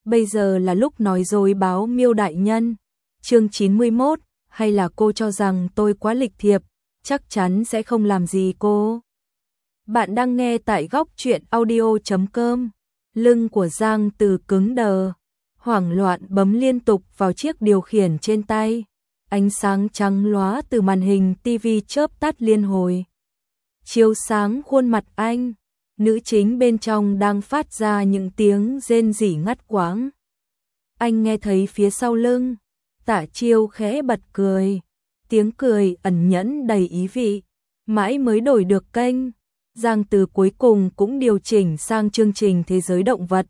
bây giờ là lúc nói dối báo Miêu đại nhân. Chương 91, hay là cô cho rằng tôi quá lịch thiệp, chắc chắn sẽ không làm gì cô. Bạn đang nghe tại góc truyện audio.com. Lưng của Giang Từ cứng đờ, hoảng loạn bấm liên tục vào chiếc điều khiển trên tay. Ánh sáng trắng lóa từ màn hình tivi chớp tắt liên hồi, chiếu sáng khuôn mặt anh. Nữ chính bên trong đang phát ra những tiếng rên rỉ ngắt quãng. Anh nghe thấy phía sau lưng, Tạ Chiêu khẽ bật cười, tiếng cười ẩn nhẫn đầy ý vị. Mãi mới đổi được kênh, Giang Từ cuối cùng cũng điều chỉnh sang chương trình Thế giới động vật.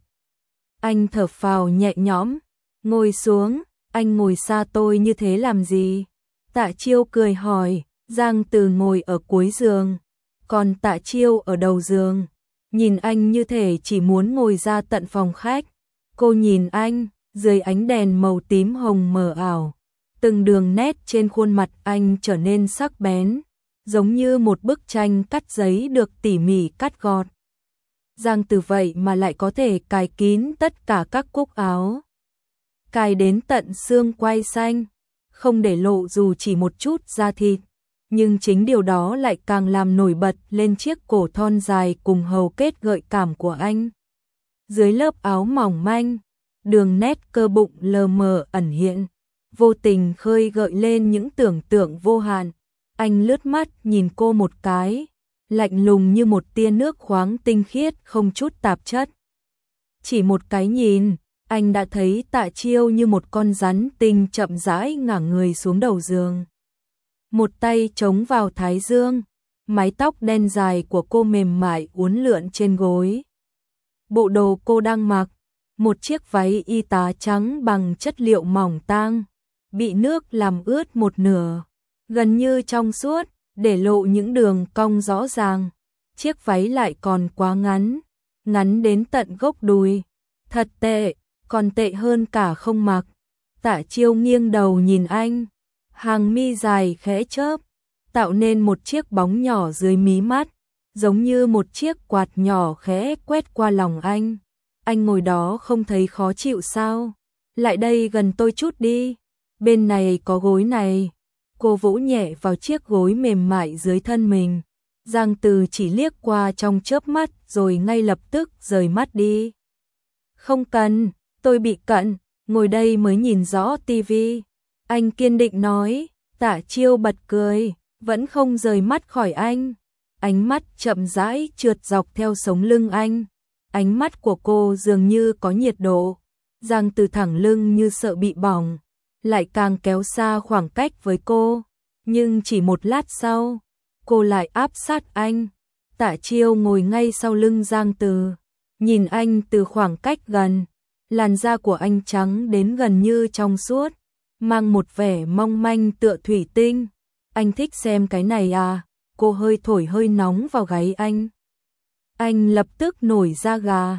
Anh thở phào nhẹ nhõm, ngồi xuống. Anh ngồi xa tôi như thế làm gì? Tạ Chiêu cười hỏi. Giang Từ ngồi ở cuối giường, còn Tạ Chiêu ở đầu giường. Nhìn anh như thể chỉ muốn ngồi ra tận phòng khách. Cô nhìn anh, dưới ánh đèn màu tím hồng mờ ảo. Từng đường nét trên khuôn mặt anh trở nên sắc bén, giống như một bức tranh cắt giấy được tỉ mỉ cắt gọt. Giang Từ vậy mà lại có thể cài kín tất cả các cúc áo, cài đến tận xương quai xanh, không để lộ dù chỉ một chút da thịt. Nhưng chính điều đó lại càng làm nổi bật lên chiếc cổ thon dài cùng hầu kết gợi cảm của anh. Dưới lớp áo mỏng manh, đường nét cơ bụng lờ mờ ẩn hiện, vô tình khơi gợi lên những tưởng tượng vô hạn. Anh lướt mắt nhìn cô một cái, lạnh lùng như một tia nước khoáng tinh khiết không chút tạp chất. Chỉ một cái nhìn, anh đã thấy Tạ Chiêu như một con rắn tinh chậm rãi ngả người xuống đầu giường. Một tay chống vào thái dương, mái tóc đen dài của cô mềm mại uốn lượn trên gối. Bộ đồ cô đang mặc, một chiếc váy y tá trắng bằng chất liệu mỏng tang, bị nước làm ướt một nửa, gần như trong suốt, để lộ những đường cong rõ ràng. Chiếc váy lại còn quá ngắn, ngắn đến tận gốc đùi. Thật tệ, còn tệ hơn cả không mặc. Tạ Chiêu nghiêng đầu nhìn anh, hàng mi dài khẽ chớp, tạo nên một chiếc bóng nhỏ dưới mí mắt, giống như một chiếc quạt nhỏ khẽ quét qua lòng anh. Anh ngồi đó không thấy khó chịu sao? Lại đây gần tôi chút đi, bên này có gối này. Cô vỗ nhẹ vào chiếc gối mềm mại dưới thân mình. Giang Từ chỉ liếc qua trong chớp mắt rồi ngay lập tức rời mắt đi. Không cần, tôi bị cận, ngồi đây mới nhìn rõ tivi. Anh kiên định nói. Tạ Chiêu bật cười, vẫn không rời mắt khỏi anh. Ánh mắt chậm rãi trượt dọc theo sống lưng anh. Ánh mắt của cô dường như có nhiệt độ. Giang Từ thẳng lưng như sợ bị bỏng, lại càng kéo xa khoảng cách với cô. Nhưng chỉ một lát sau, cô lại áp sát anh. Tạ Chiêu ngồi ngay sau lưng Giang Từ, nhìn anh từ khoảng cách gần. Làn da của anh trắng đến gần như trong suốt, mang một vẻ mong manh tựa thủy tinh. Anh thích xem cái này à? Cô hơi thổi hơi nóng vào gáy anh. Anh lập tức nổi da gà.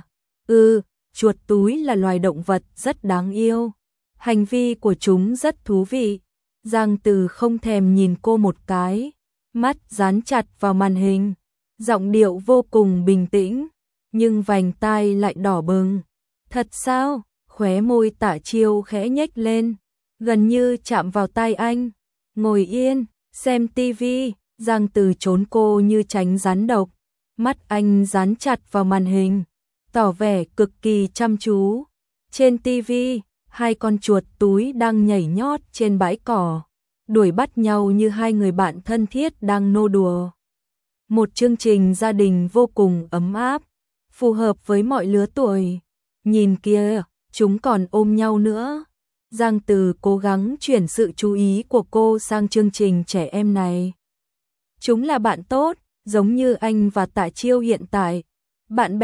Chuột túi là loài động vật rất đáng yêu. Hành vi của chúng rất thú vị. Giang Từ không thèm nhìn cô một cái, mắt dán chặt vào màn hình, giọng điệu vô cùng bình tĩnh, nhưng vành tai lại đỏ bừng. Thật sao? Khóe môi Tạ Chiêu khẽ nhếch lên, gần như chạm vào tai anh. Ngồi yên, xem tivi. Giang Từ trốn cô như tránh rắn độc, mắt anh dán chặt vào màn hình, tỏ vẻ cực kỳ chăm chú. Trên tivi, hai con chuột túi đang nhảy nhót trên bãi cỏ, đuổi bắt nhau như hai người bạn thân thiết đang nô đùa. Một chương trình gia đình vô cùng ấm áp, phù hợp với mọi lứa tuổi. Nhìn kìa, chúng còn ôm nhau nữa. Giang Từ cố gắng chuyển sự chú ý của cô sang chương trình trẻ em này. Chúng là bạn tốt, giống như anh và Tạ Chiêu hiện tại. Bạn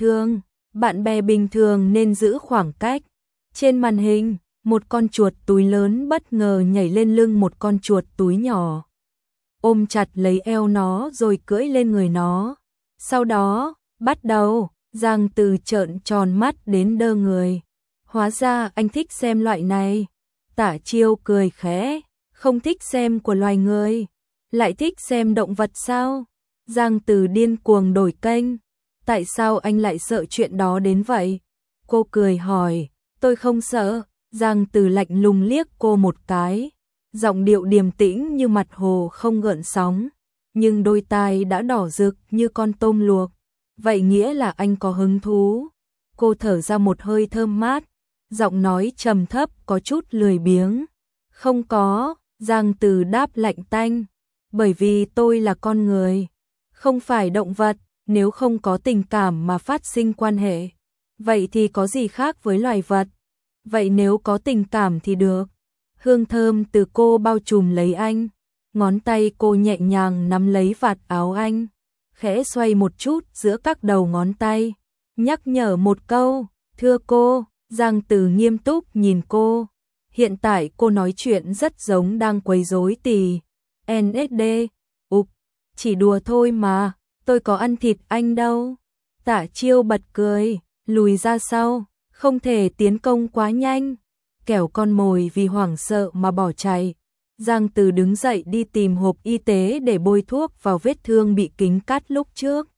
bè bình thường nên giữ khoảng cách. Trên màn hình, một con chuột túi lớn bất ngờ nhảy lên lưng một con chuột túi nhỏ, ôm chặt lấy eo nó rồi cưỡi lên người nó. Sau đó, bắt đầu, Giang Từ trợn tròn mắt đến đơ người. Hóa ra anh thích xem loại này. Tạ Chiêu cười khẽ, không thích xem của loài người, lại thích xem động vật sao? Giang Từ điên cuồng đổi kênh. Tại sao anh lại sợ chuyện đó đến vậy? Cô cười hỏi, Tôi không sợ. Giang Từ lạnh lùng liếc cô một cái, giọng điệu điềm tĩnh như mặt hồ không gợn sóng, nhưng đôi tai đã đỏ rực như con tôm luộc. Vậy nghĩa là anh có hứng thú. Cô thở ra một hơi thơm mát, giọng nói trầm thấp có chút lười biếng. Không có, Giang Từ đáp lạnh tanh, bởi vì tôi là con người, không phải động vật, nếu không có tình cảm mà phát sinh quan hệ, vậy thì có gì khác với loài vật, vậy nếu có tình cảm thì được. Hương thơm từ cô bao trùm lấy anh, ngón tay cô nhẹ nhàng nắm lấy vạt áo anh, khẽ xoay một chút giữa các đầu ngón tay, nhắc nhở một câu, thưa cô. Giang Từ nghiêm túc nhìn cô. Hiện tại cô nói chuyện rất giống đang quấy rối tì. NSD, ục, chỉ đùa thôi mà, tôi có ăn thịt anh đâu. Tạ Chiêu bật cười, lùi ra sau, không thể tiến công quá nhanh, kẻo con mồi vì hoảng sợ mà bỏ chạy. Giang Từ đứng dậy đi tìm hộp y tế để bôi thuốc vào vết thương bị kính cắt lúc trước.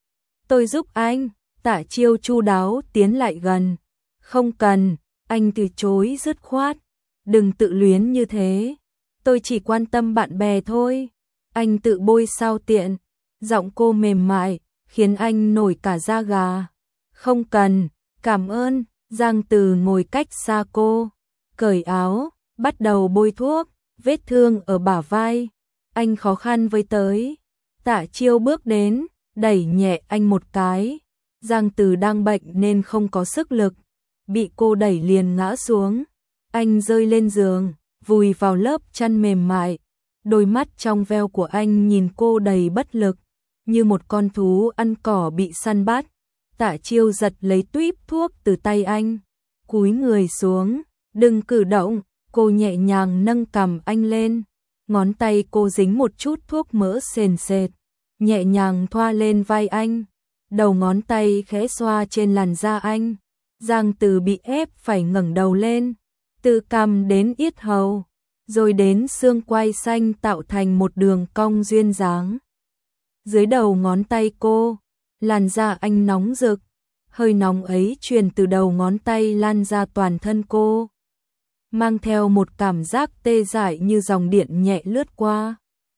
Tôi giúp anh. Tạ Chiêu chu đáo tiến lại gần. Không cần, anh từ chối dứt khoát. Đừng tự luyến như thế, tôi chỉ quan tâm bạn bè thôi. Anh tự bôi sao tiện. Giọng cô mềm mại, khiến anh nổi cả da gà. Không cần, cảm ơn. Giang Từ ngồi cách xa cô, cởi áo, bắt đầu bôi thuốc, vết thương ở bả vai. Anh khó khăn với tới. Tạ Chiêu bước đến, đẩy nhẹ anh một cái. Giang Từ đang bệnh nên không có sức lực, bị cô đẩy liền ngã xuống. Anh rơi lên giường, vùi vào lớp chăn mềm mại. Đôi mắt trong veo của anh nhìn cô đầy bất lực, như một con thú ăn cỏ bị săn bắt. Tạ Chiêu giật lấy tuíp thuốc từ tay anh, cúi người xuống, đừng cử động. Cô nhẹ nhàng nâng cằm anh lên, ngón tay cô dính một chút thuốc mỡ sền sệt, nhẹ nhàng thoa lên vai anh, đầu ngón tay khẽ xoa trên làn da anh. Giang Từ bị ép phải ngẩng đầu lên, từ cằm đến yết hầu, rồi đến xương quai xanh tạo thành một đường cong duyên dáng. Dưới đầu ngón tay cô, làn da anh nóng rực, hơi nóng ấy truyền từ đầu ngón tay lan ra toàn thân cô, mang theo một cảm giác tê dại như dòng điện nhẹ lướt qua.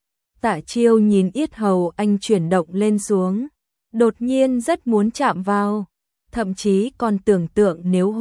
Tạ Chiêu nhìn yết hầu anh chuyển động lên xuống, đột nhiên rất muốn chạm vào, thậm chí còn tưởng tượng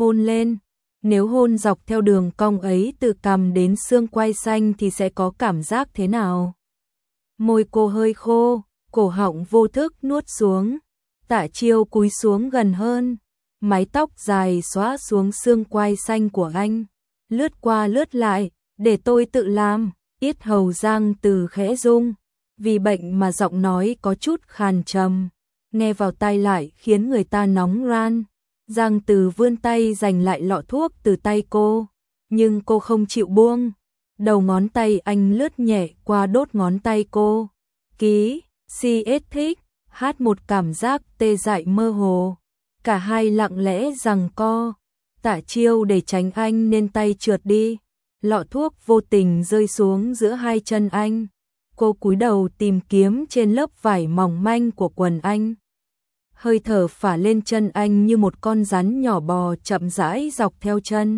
nếu hôn dọc theo đường cong ấy từ cằm đến xương quai xanh thì sẽ có cảm giác thế nào. Môi cô hơi khô, cổ họng vô thức nuốt xuống. Tạ Chiêu cúi xuống gần hơn, mái tóc dài xõa xuống xương quai xanh của anh, lướt qua lướt lại, để tôi tự làm. Yết hầu Giang Từ khẽ rung, vì bệnh mà giọng nói có chút khàn trầm, nghe vào tai lại khiến người ta nóng ran. Giang Từ vươn tay giành lại lọ thuốc từ tay cô, nhưng cô không chịu buông. Đầu ngón tay anh lướt nhẹ qua đốt ngón tay cô. Ký, CS thích, hát một cảm giác tê dại mơ hồ. Cả hai lặng lẽ giằng co. Tạ Chiêu để tránh anh nên tay trượt đi. Lọ thuốc vô tình rơi xuống giữa hai chân anh. Cô cúi đầu tìm kiếm trên lớp vải mỏng manh của quần anh. Hơi thở phả lên chân anh như một con rắn nhỏ bò chậm rãi dọc theo chân,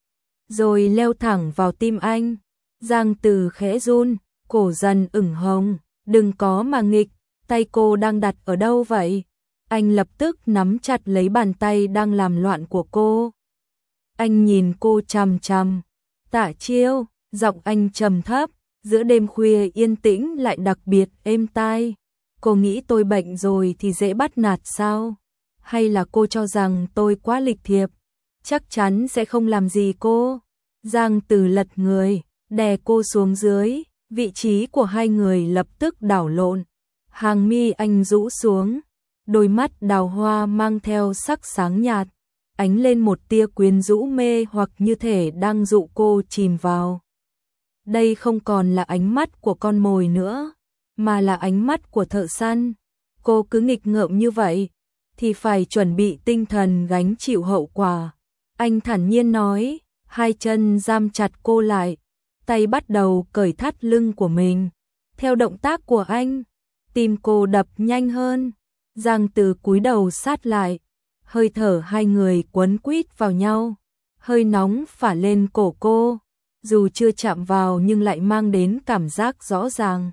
rồi leo thẳng vào tim anh. Giang Từ khẽ run, cổ dần ửng hồng. Đừng có mà nghịch, tay cô đang đặt ở đâu vậy? Anh lập tức nắm chặt lấy bàn tay đang làm loạn của cô. Anh nhìn cô chằm chằm. Tạ Chiêu, giọng anh trầm thấp, giữa đêm khuya yên tĩnh lại đặc biệt êm tai. Cô nghĩ tôi bệnh rồi thì dễ bắt nạt sao? Hay là cô cho rằng tôi quá lịch thiệp, chắc chắn sẽ không làm gì cô? Giang Từ lật người, đè cô xuống dưới, vị trí của hai người lập tức đảo lộn. Hàng mi anh rũ xuống, đôi mắt đào hoa mang theo sắc sáng nhạt, ánh lên một tia quyến rũ mê hoặc như thể đang dụ cô chìm vào. Đây không còn là ánh mắt của con mồi nữa, mà là ánh mắt của thợ săn. Cô cứ nghịch ngợm như vậy thì phải chuẩn bị tinh thần gánh chịu hậu quả. Anh thản nhiên nói, hai chân giam chặt cô lại, tay bắt đầu cởi thắt lưng của mình. Theo động tác của anh, tim cô đập nhanh hơn. Giang Từ cúi đầu sát lại, hơi thở hai người quấn quýt vào nhau. hơi nóng phả lên cổ cô, dù chưa chạm vào nhưng lại mang đến cảm giác rõ ràng.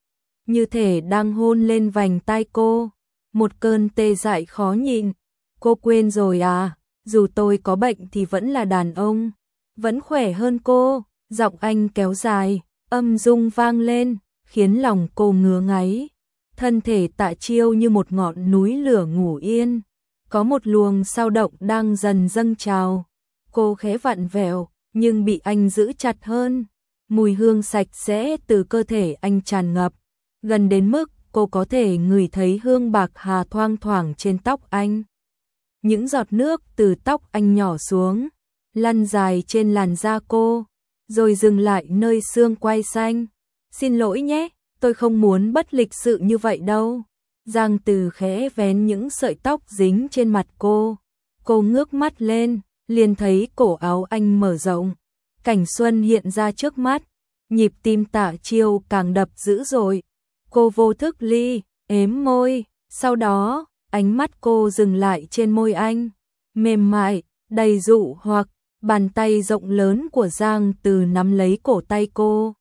Như thể đang hôn lên vành tai cô, một cơn tê dại khó nhịn. Cô quên rồi à, dù tôi có bệnh thì vẫn là đàn ông, vẫn khỏe hơn cô. Giọng anh kéo dài, âm dung vang lên, khiến lòng cô ngứa ngáy. Thân thể Tạ Chiêu như một ngọn núi lửa ngủ yên, có một luồng sao động đang dần dâng trào. Cô khẽ vặn vẹo, nhưng bị anh giữ chặt hơn. Mùi hương sạch sẽ từ cơ thể anh tràn ngập, gần đến mức cô có thể ngửi thấy hương bạc hà thoang thoảng trên tóc anh. Những giọt nước từ tóc anh nhỏ xuống, lăn dài trên làn da cô, rồi dừng lại nơi xương quai xanh. Xin lỗi nhé, tôi không muốn bất lịch sự như vậy đâu. Giang Từ khẽ vén những sợi tóc dính trên mặt cô. Cô ngước mắt lên, liền thấy cổ áo anh mở rộng. Cảnh xuân hiện ra trước mắt, nhịp tim Tạ Chiêu càng đập dữ dội. Cô vô thức ếm môi, sau đó, ánh mắt cô dừng lại trên môi anh. Mềm mại, đầy dụ hoặc, bàn tay rộng lớn của Giang Từ nắm lấy cổ tay cô.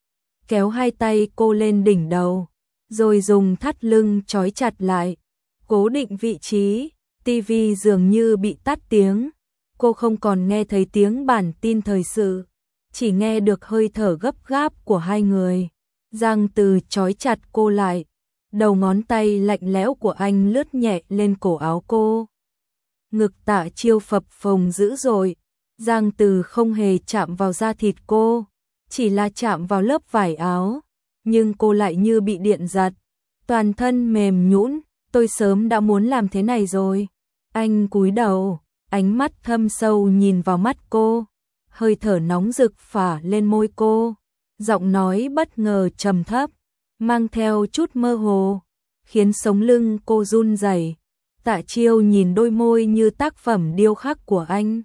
Kéo hai tay cô lên đỉnh đầu, rồi dùng thắt lưng trói chặt lại. Cố định vị trí, tivi dường như bị tắt tiếng. Cô không còn nghe thấy tiếng bản tin thời sự, chỉ nghe được hơi thở gấp gáp của hai người. Giang Từ trói chặt cô lại, đầu ngón tay lạnh lẽo của anh lướt nhẹ lên cổ áo cô. Ngực Tạ Chiêu phập phồng dữ dội. Giang Từ không hề chạm vào da thịt cô, chỉ là chạm vào lớp vải áo, nhưng cô lại như bị điện giật, toàn thân mềm nhũn. Tôi sớm đã muốn làm thế này rồi. Anh cúi đầu, ánh mắt thâm sâu nhìn vào mắt cô, hơi thở nóng rực phả lên môi cô, giọng nói bất ngờ trầm thấp, mang theo chút mơ hồ, khiến sống lưng cô run rẩy. Tạ Chiêu nhìn đôi môi như tác phẩm điêu khắc của anh,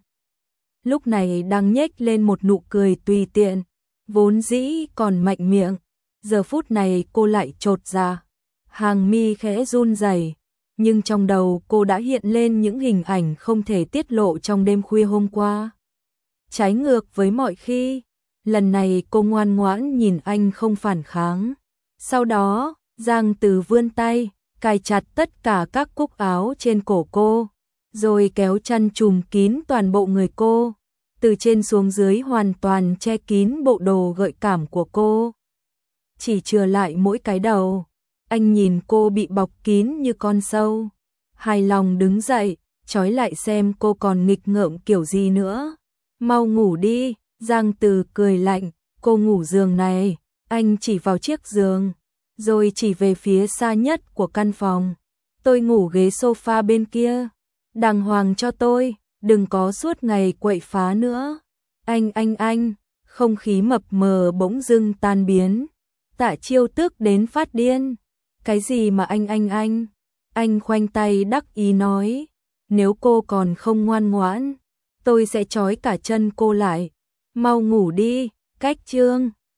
lúc này đang nhếch lên một nụ cười tùy tiện, vốn dĩ còn mạnh miệng, giờ phút này cô lại chột dạ, hàng mi khẽ run rẩy, nhưng trong đầu cô đã hiện lên những hình ảnh không thể tiết lộ trong đêm khuya hôm qua. Trái ngược với mọi khi, lần này cô ngoan ngoãn nhìn anh không phản kháng. Sau đó, Giang Từ vươn tay, cài chặt tất cả các cúc áo trên cổ cô, rồi kéo chăn trùm kín toàn bộ người cô, từ trên xuống dưới hoàn toàn che kín bộ đồ gợi cảm của cô. Chỉ chừa lại mỗi cái đầu. Anh nhìn cô bị bọc kín như con sâu, hài lòng đứng dậy, trói lại xem cô còn nghịch ngợm kiểu gì nữa. Mau ngủ đi, Giang Từ cười lạnh, cô ngủ giường này. Anh chỉ vào chiếc giường, rồi chỉ về phía xa nhất của căn phòng. Tôi ngủ ghế sofa bên kia, đàng hoàng cho tôi, đừng có suốt ngày quậy phá nữa. Anh, không khí mập mờ bỗng dưng tan biến. Tạ Chiêu tức đến phát điên. Cái gì mà anh? Anh khoanh tay đắc ý nói, nếu cô còn không ngoan ngoãn, tôi sẽ trói cả chân cô lại. Mau ngủ đi, cách chương.